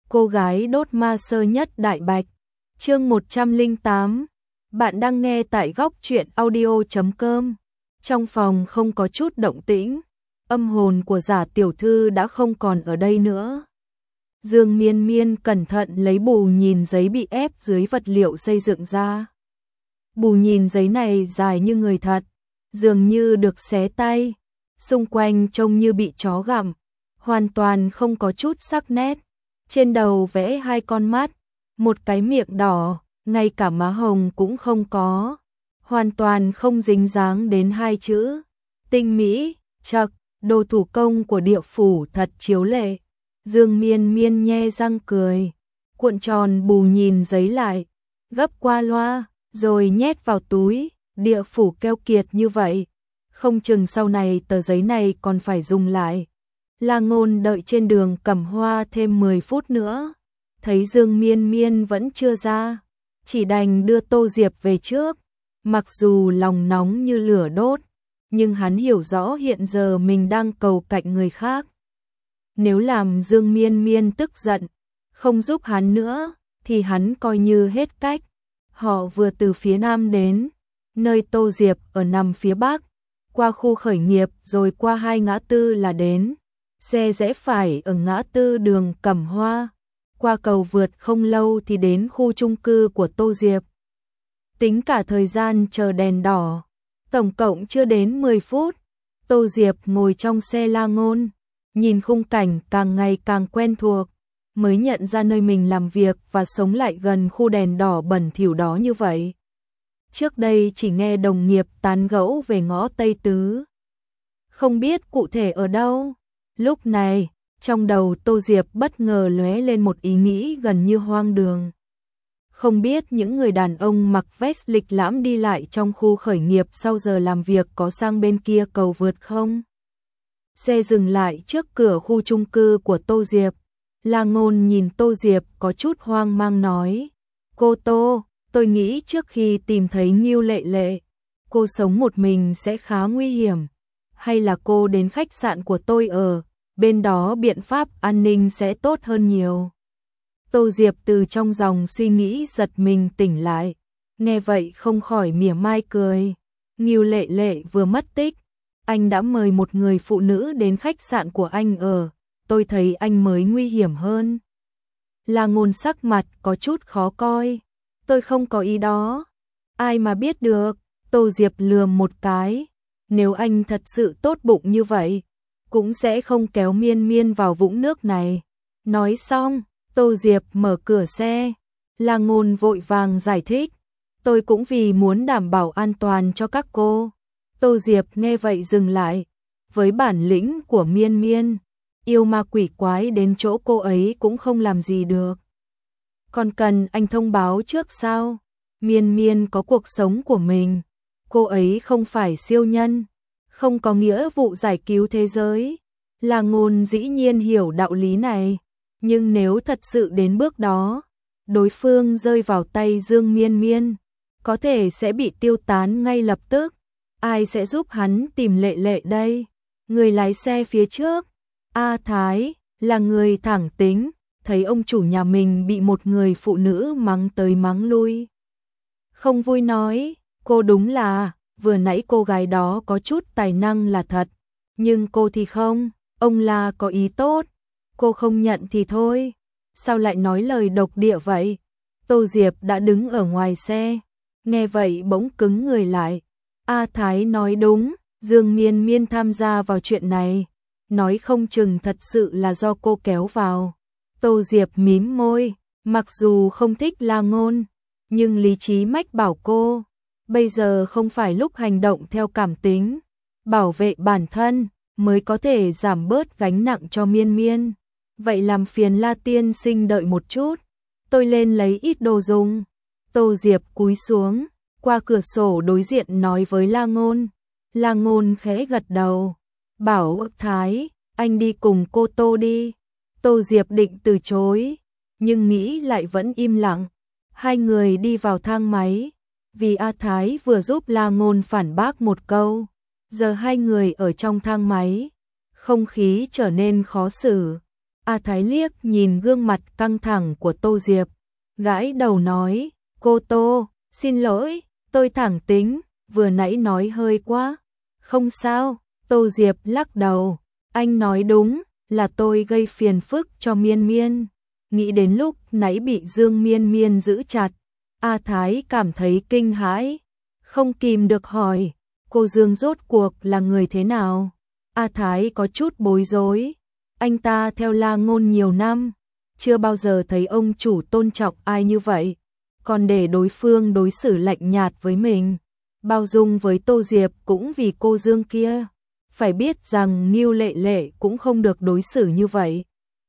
cô gái đốt ma sơ nhất Đại Bạch. Chương 108. Bạn đang nghe tại góc truyện audio.com. Trong phòng không có chút động tĩnh, âm hồn của Giả tiểu thư đã không còn ở đây nữa. Dương Miên Miên cẩn thận lấy bù nhìn giấy bị ép dưới vật liệu xây dựng ra. Bù nhìn giấy này dài như người thật, dường như được xé tay, xung quanh trông như bị chó gặm, hoàn toàn không có chút sắc nét. Trên đầu vẽ hai con mắt, một cái miệng đỏ, ngay cả má hồng cũng không có, hoàn toàn không dính dáng đến hai chữ tinh mỹ. Chậc, đồ thủ công của địa phủ thật chiếu lệ. Dương Miên Miên nhe răng cười, cuộn tròn bù nhìn giấy lại, gấp qua loa, rồi nhét vào túi. Địa phủ keo kiệt như vậy, không chừng sau này tờ giấy này còn phải dùng lại. La Ngôn đợi trên đường Cẩm Hoa thêm 10 phút nữa, thấy Dương Miên Miên vẫn chưa ra, chỉ đành đưa Tô Diệp về trước. Mặc dù lòng nóng như lửa đốt, nhưng hắn hiểu rõ hiện giờ mình đang cầu cạnh người khác. Nếu làm Dương Miên Miên tức giận, không giúp hắn nữa, thì hắn coi như hết cách. Họ vừa từ phía nam đến, nơi Tô Diệp ở nằm phía bắc, qua khu khởi nghiệp rồi qua 2 ngã tư là đến. Xe rẽ phải ở ngã tư đường Cẩm Hoa, qua cầu vượt không lâu thì đến khu chung cư của Tô Diệp. Tính cả thời gian chờ đèn đỏ, tổng cộng chưa đến 10 phút. Tô Diệp ngồi trong xe La Ngôn, nhìn khung cảnh càng ngày càng quen thuộc, mới nhận ra nơi mình làm việc và sống lại gần khu đèn đỏ bẩn thỉu đó như vậy. Trước đây chỉ nghe đồng nghiệp tán gẫu về ngõ Tây Tứ, không biết cụ thể ở đâu. Lúc này, trong đầu Tô Diệp bất ngờ lóe lên một ý nghĩ gần như hoang đường. Không biết những người đàn ông mặc vest lịch lãm đi lại trong khu khởi nghiệp sau giờ làm việc có sang bên kia cầu vượt không? Xe dừng lại trước cửa khu chung cư của Tô Diệp. La Ngôn nhìn Tô Diệp có chút hoang mang nói: "Cô Tô, tôi nghĩ trước khi tìm thấy Ngưu Lệ Lệ, cô sống một mình sẽ khá nguy hiểm. Hay là cô đến khách sạn của tôi ở, bên đó biện pháp an ninh sẽ tốt hơn nhiều." Tô Diệp từ trong dòng suy nghĩ giật mình tỉnh lại, nghe vậy không khỏi mỉa mai cười. Ngưu Lệ Lệ vừa mất tích, anh đã mời một người phụ nữ đến khách sạn của anh ở, tôi thấy anh mới nguy hiểm hơn. La Ngôn sắc mặt có chút khó coi. Tôi không có ý đó. Ai mà biết được. Tô Diệp lườm một cái. Nếu anh thật sự tốt bụng như vậy, cũng sẽ không kéo Miên Miên vào vũng nước này. Nói xong, Tô Diệp mở cửa xe. La Ngôn vội vàng giải thích. Tôi cũng vì muốn đảm bảo an toàn cho các cô. Tô Diệp nghe vậy dừng lại. Với bản lĩnh của Miên Miên, yêu ma quỷ quái đến chỗ cô ấy cũng không làm gì được. Còn cần anh thông báo trước sao? Miên Miên có cuộc sống của mình. Cô ấy không phải siêu nhân, không có nghĩa vụ giải cứu thế giới. La Ngôn dĩ nhiên hiểu đạo lý này. Nhưng nếu thật sự đến bước đó, đối phương rơi vào tay Dương Miên Miên, có thể sẽ bị tiêu tán ngay lập tức. Ai sẽ giúp hắn tìm Lệ Lệ đây? Người lái xe phía trước, A Thái, là người thẳng tính, thấy ông chủ nhà mình bị một người phụ nữ mắng tới mắng lui. Không vui nói, cô đúng là, vừa nãy cô gái đó có chút tài năng là thật, nhưng cô thì không, ông là có ý tốt, cô không nhận thì thôi. Sao lại nói lời độc địa vậy? Tô Diệp đã đứng ở ngoài xe, nghe vậy bỗng cứng người lại. A Thái nói đúng, Dương Miên Miên tham gia vào chuyện này, nói không chừng thật sự là do cô kéo vào. Tô Diệp mím môi, mặc dù không thích La Ngôn, nhưng lý trí mách bảo cô, bây giờ không phải lúc hành động theo cảm tính, bảo vệ bản thân mới có thể giảm bớt gánh nặng cho Miên Miên. Vậy làm phiền La tiên sinh đợi một chút, tôi lên lấy ít đồ dùng. Tô Diệp cúi xuống, qua cửa sổ đối diện nói với La Ngôn. La Ngôn khẽ gật đầu, bảo Thái, anh đi cùng cô Tô đi. Tô Diệp định từ chối, nhưng nghĩ lại vẫn im lặng. Hai người đi vào thang máy, vì A Thái vừa giúp La Ngôn phản bác một câu. Giờ hai người ở trong thang máy, không khí trở nên khó xử. A Thái liếc nhìn gương mặt căng thẳng của Tô Diệp, gãi đầu nói, cô Tô, xin lỗi, tôi thẳng tính, vừa nãy nói hơi quá. Không sao, Tô Diệp lắc đầu, anh nói đúng, là tôi gây phiền phức cho Miên Miên. Nghĩ đến lúc nãy bị Dương Miên Miên giữ chặt, A Thái cảm thấy kinh hãi, không kìm được hỏi, cô Dương rốt cuộc là người thế nào? A Thái có chút bối rối, anh ta theo La Ngôn nhiều năm, chưa bao giờ thấy ông chủ tôn trọng ai như vậy, còn để đối phương đối xử lạnh nhạt với mình, bao dung với Tô Diệp cũng vì cô Dương kia. Phải biết rằng Ngưu Lệ Lệ cũng không được đối xử như vậy.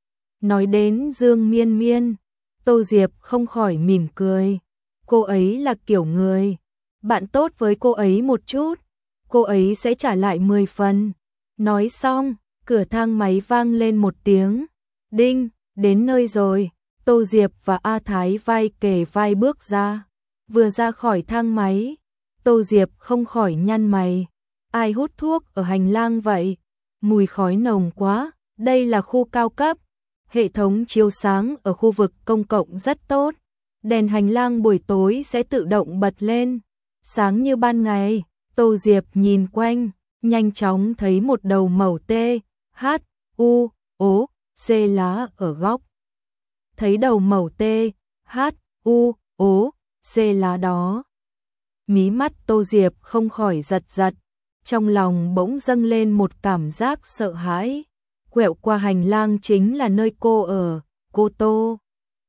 Nói đến Dương Miên Miên, Tô Diệp không khỏi mỉm cười. Cô ấy là kiểu người, bạn tốt với cô ấy một chút, cô ấy sẽ trả lại 10 phần. Nói xong, cửa thang máy vang lên một tiếng. Đinh, đến nơi rồi. Tô Diệp và A Thái vai kề vai bước ra. Vừa ra khỏi thang máy, Tô Diệp không khỏi nhăn mày. Ai hút thuốc ở hành lang vậy? Mùi khói nồng quá, đây là khu cao cấp. Hệ thống chiếu sáng ở khu vực công cộng rất tốt. Đèn hành lang buổi tối sẽ tự động bật lên. Sáng như ban ngày, Tô Diệp nhìn quanh, nhanh chóng thấy một đầu mẩu T, H, U, O, C lá ở góc. Thấy đầu mẩu T, H, U, O, C lá đó. Mí mắt Tô Diệp không khỏi giật giật, trong lòng bỗng dâng lên một cảm giác sợ hãi. Quẹo qua hành lang chính là nơi cô ở, cô Tô.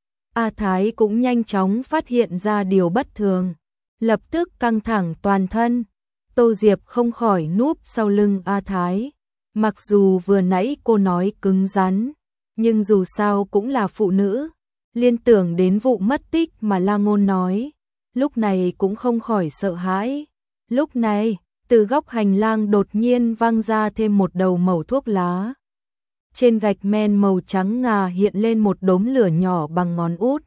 A Thái cũng nhanh chóng phát hiện ra điều bất thường, lập tức căng thẳng toàn thân. Tô Diệp không khỏi núp sau lưng A Thái. Mặc dù vừa nãy cô nói cứng rắn, nhưng dù sao cũng là phụ nữ. Liên tưởng đến vụ mất tích mà La Ngôn nói, lúc này cũng không khỏi sợ hãi. Lúc này, từ góc hành lang đột nhiên vang ra thêm một đầu mẩu thuốc lá. Trên gạch men màu trắng ngà hiện lên một đốm lửa nhỏ bằng ngón út.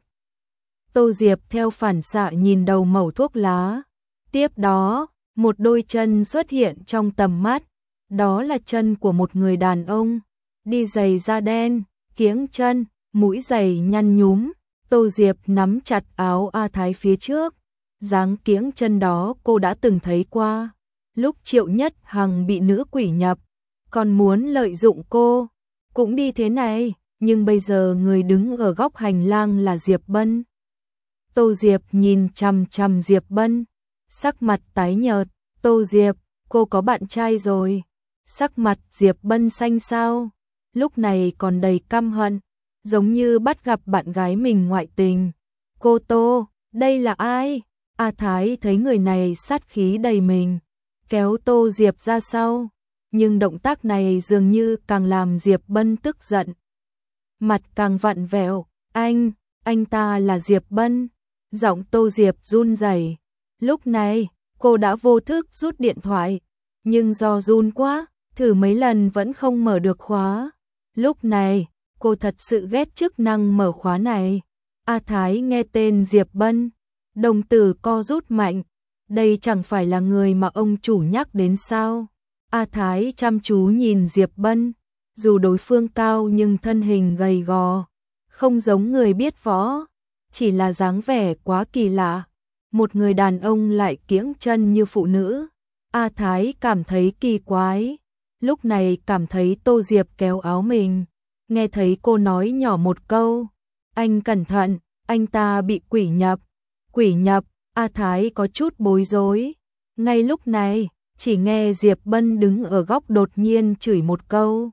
Tô Diệp theo phản xạ nhìn đầu mẩu thuốc lá. Tiếp đó, một đôi chân xuất hiện trong tầm mắt. Đó là chân của một người đàn ông, đi giày da đen, kiếng chân, mũi giày nhăn nhúm. Tô Diệp nắm chặt áo A Thái phía trước. Dáng kiếng chân đó cô đã từng thấy qua. Lúc Triệu Nhất Hằng bị nữ quỷ nhập, còn muốn lợi dụng cô, cũng đi thế này, nhưng bây giờ người đứng ở góc hành lang là Diệp Bân. Tô Diệp nhìn chằm chằm Diệp Bân, sắc mặt tái nhợt. Tô Diệp, cô có bạn trai rồi. Sắc mặt Diệp Bân xanh xao, lúc này còn đầy căm hận, giống như bắt gặp bạn gái mình ngoại tình. Cô Tô, đây là ai? A Thái thấy người này sát khí đầy mình, kéo Tô Diệp ra sau, nhưng động tác này dường như càng làm Diệp Bân tức giận. Mặt càng vặn vẹo, anh ta là Diệp Bân. Giọng Tô Diệp run rẩy. Lúc này, cô đã vô thức rút điện thoại, nhưng do run quá, thử mấy lần vẫn không mở được khóa. Lúc này, cô thật sự ghét chức năng mở khóa này. A Thái nghe tên Diệp Bân, đồng tử co rút mạnh. Đây chẳng phải là người mà ông chủ nhắc đến sao? A Thái chăm chú nhìn Diệp Bân, dù đối phương cao nhưng thân hình gầy gò, không giống người biết võ, chỉ là dáng vẻ quá kỳ lạ. Một người đàn ông lại kiễng chân như phụ nữ. A Thái cảm thấy kỳ quái. Lúc này cảm thấy Tô Diệp kéo áo mình, nghe thấy cô nói nhỏ một câu, anh cẩn thận, anh ta bị quỷ nhập. Quỷ nhập, A Thái có chút bối rối. Ngay lúc này, chỉ nghe Diệp Bân đứng ở góc đột nhiên chửi một câu.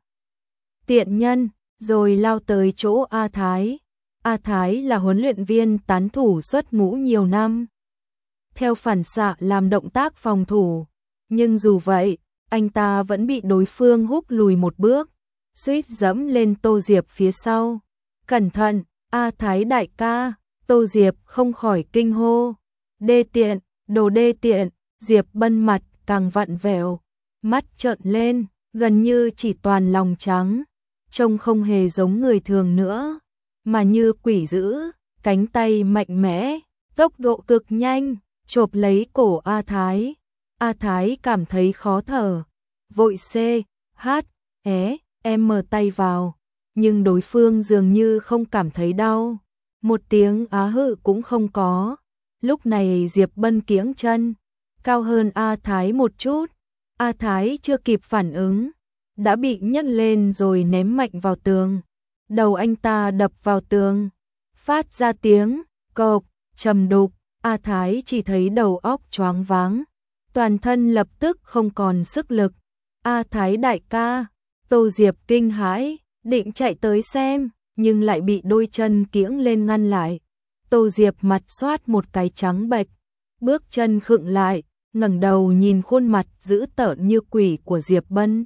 Tiện nhân, rồi lao tới chỗ A Thái. A Thái là huấn luyện viên tán thủ xuất ngũ nhiều năm. Theo phản xạ làm động tác phòng thủ, nhưng dù vậy, anh ta vẫn bị đối phương húc lùi một bước, suýt dẫm lên Tô Diệp phía sau. Cẩn thận, A Thái đại ca. Tô Diệp không khỏi kinh hô. Đê tiện, đồ đê tiện. Diệp Bân mặt càng vặn vẹo, mắt trợn lên, gần như chỉ toàn lòng trắng, trông không hề giống người thường nữa, mà như quỷ dữ, cánh tay mạnh mẽ, tốc độ cực nhanh, chộp lấy cổ A Thái. A Thái cảm thấy khó thở, vội C, H, E, M tay vào, nhưng đối phương dường như không cảm thấy đau. Một tiếng á hự cũng không có. Lúc này Diệp Bân kiễng chân, cao hơn A Thái một chút. A Thái chưa kịp phản ứng, đã bị nhấc lên rồi ném mạnh vào tường. Đầu anh ta đập vào tường, phát ra tiếng cộp trầm đục. A Thái chỉ thấy đầu óc choáng váng, toàn thân lập tức không còn sức lực. A Thái đại ca, Tô Diệp kinh hãi, định chạy tới xem, nhưng lại bị đôi chân kiễng lên ngăn lại. Tô Diệp mặt xoát một cái trắng bệch, bước chân khựng lại, ngẩng đầu nhìn khuôn mặt dữ tợn như quỷ của Diệp Bân.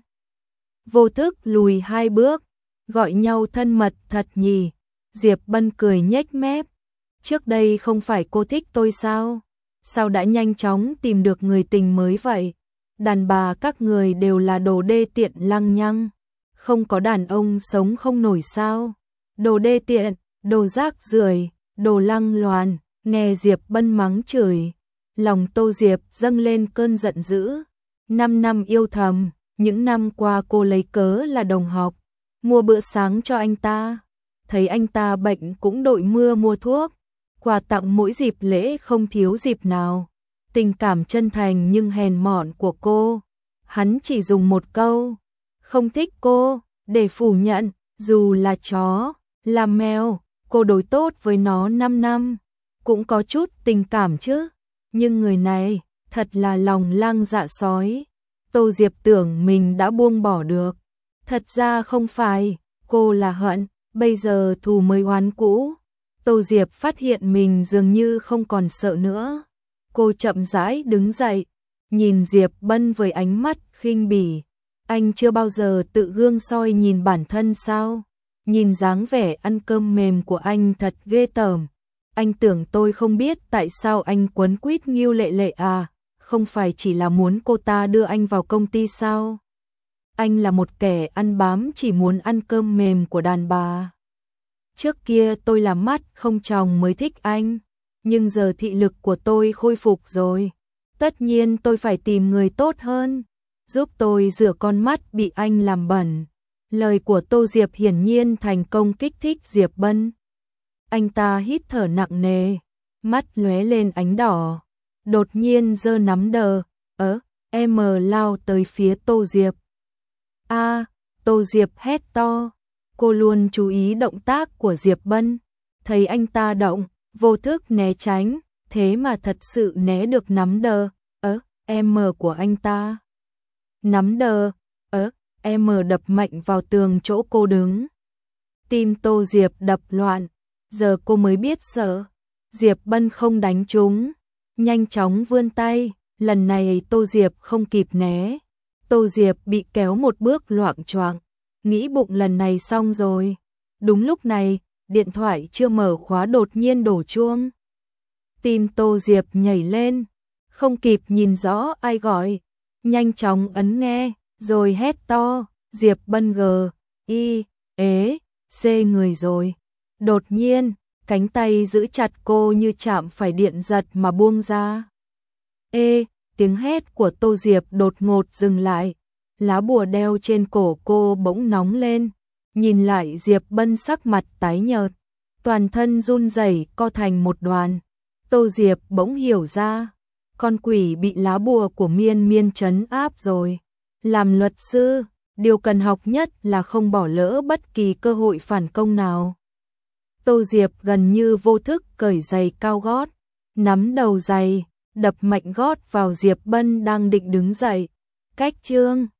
Vô thức lùi 2 bước, gọi nhau thân mật thật nhỉ. Diệp Bân cười nhếch mép. Trước đây không phải cô thích tôi sao? Sao đã nhanh chóng tìm được người tình mới vậy? Đàn bà các người đều là đồ đê tiện lăng nhăng. Không có đàn ông sống không nổi sao? Đồ đê tiện, đồ rác rưởi, đồ lăng loàn. Nghe Diệp Bân mắng chửi, lòng Tô Diệp dâng lên cơn giận dữ. 5 năm yêu thầm, những năm qua cô lấy cớ là đồng học, mua bữa sáng cho anh ta. Thấy anh ta bệnh cũng đội mưa mua thuốc, quà tặng mỗi dịp lễ không thiếu dịp nào. Tình cảm chân thành nhưng hèn mọn của cô, hắn chỉ dùng một câu không thích cô để phủ nhận. Dù là chó, là mèo, cô đối tốt với nó 5 năm, cũng có chút tình cảm chứ. Nhưng người này thật là lòng lang dạ sói. Tô Diệp tưởng mình đã buông bỏ được, thật ra không phải, cô là hận, bây giờ thù mới oán cũ. Tô Diệp phát hiện mình dường như không còn sợ nữa. Cô chậm rãi đứng dậy, nhìn Diệp Bân với ánh mắt khinh bỉ. Anh chưa bao giờ tự gương soi nhìn bản thân sao? Nhìn dáng vẻ ăn cơm mềm của anh thật ghê tởm. Anh tưởng tôi không biết tại sao anh quấn quýt Ngưu Lệ Lệ à? Không phải chỉ là muốn cô ta đưa anh vào công ty sao? Anh là một kẻ ăn bám chỉ muốn ăn cơm mềm của đàn bà. Trước kia tôi là mắt không tròng mới thích anh, nhưng giờ thị lực của tôi khôi phục rồi. Tất nhiên tôi phải tìm người tốt hơn, giúp tôi rửa con mắt bị anh làm bẩn. Lời của Tô Diệp hiển nhiên thành công kích thích Diệp Bân. Anh ta hít thở nặng nề, mắt lóe lên ánh đỏ, đột nhiên giơ nắm đờ, em lao tới phía Tô Diệp. A, Tô Diệp hét to, cô luôn chú ý động tác của Diệp Bân, thấy anh ta động, vô thức né tránh, thế mà thật sự né được nắm đờ, em của anh ta. Nắm đờ, em đập mạnh vào tường chỗ cô đứng. Tim Tô Diệp đập loạn, giờ cô mới biết sợ. Diệp Bân không đánh trúng, nhanh chóng vươn tay, lần này Tô Diệp không kịp né. Tô Diệp bị kéo một bước loạng choạng, nghĩ bụng lần này xong rồi. Đúng lúc này, điện thoại chưa mở khóa đột nhiên đổ chuông. Tim Tô Diệp nhảy lên, không kịp nhìn rõ ai gọi, nhanh chóng ấn nghe, rồi hét to, Diệp Bân C người rồi. Đột nhiên, cánh tay giữ chặt cô như chạm phải điện giật mà buông ra. Tiếng hét của Tô Diệp đột ngột dừng lại, lá bùa đeo trên cổ cô bỗng nóng lên, nhìn lại Diệp Bân sắc mặt tái nhợt, toàn thân run rẩy co thành một đoàn. Tô Diệp bỗng hiểu ra, con quỷ bị lá bùa của Miên Miên trấn áp rồi. Làm luật sư, điều cần học nhất là không bỏ lỡ bất kỳ cơ hội phản công nào. Tô Diệp gần như vô thức cởi giày cao gót, nắm đầu giày, đập mạnh gót vào Diệp Bân đang định đứng dậy. Cách chương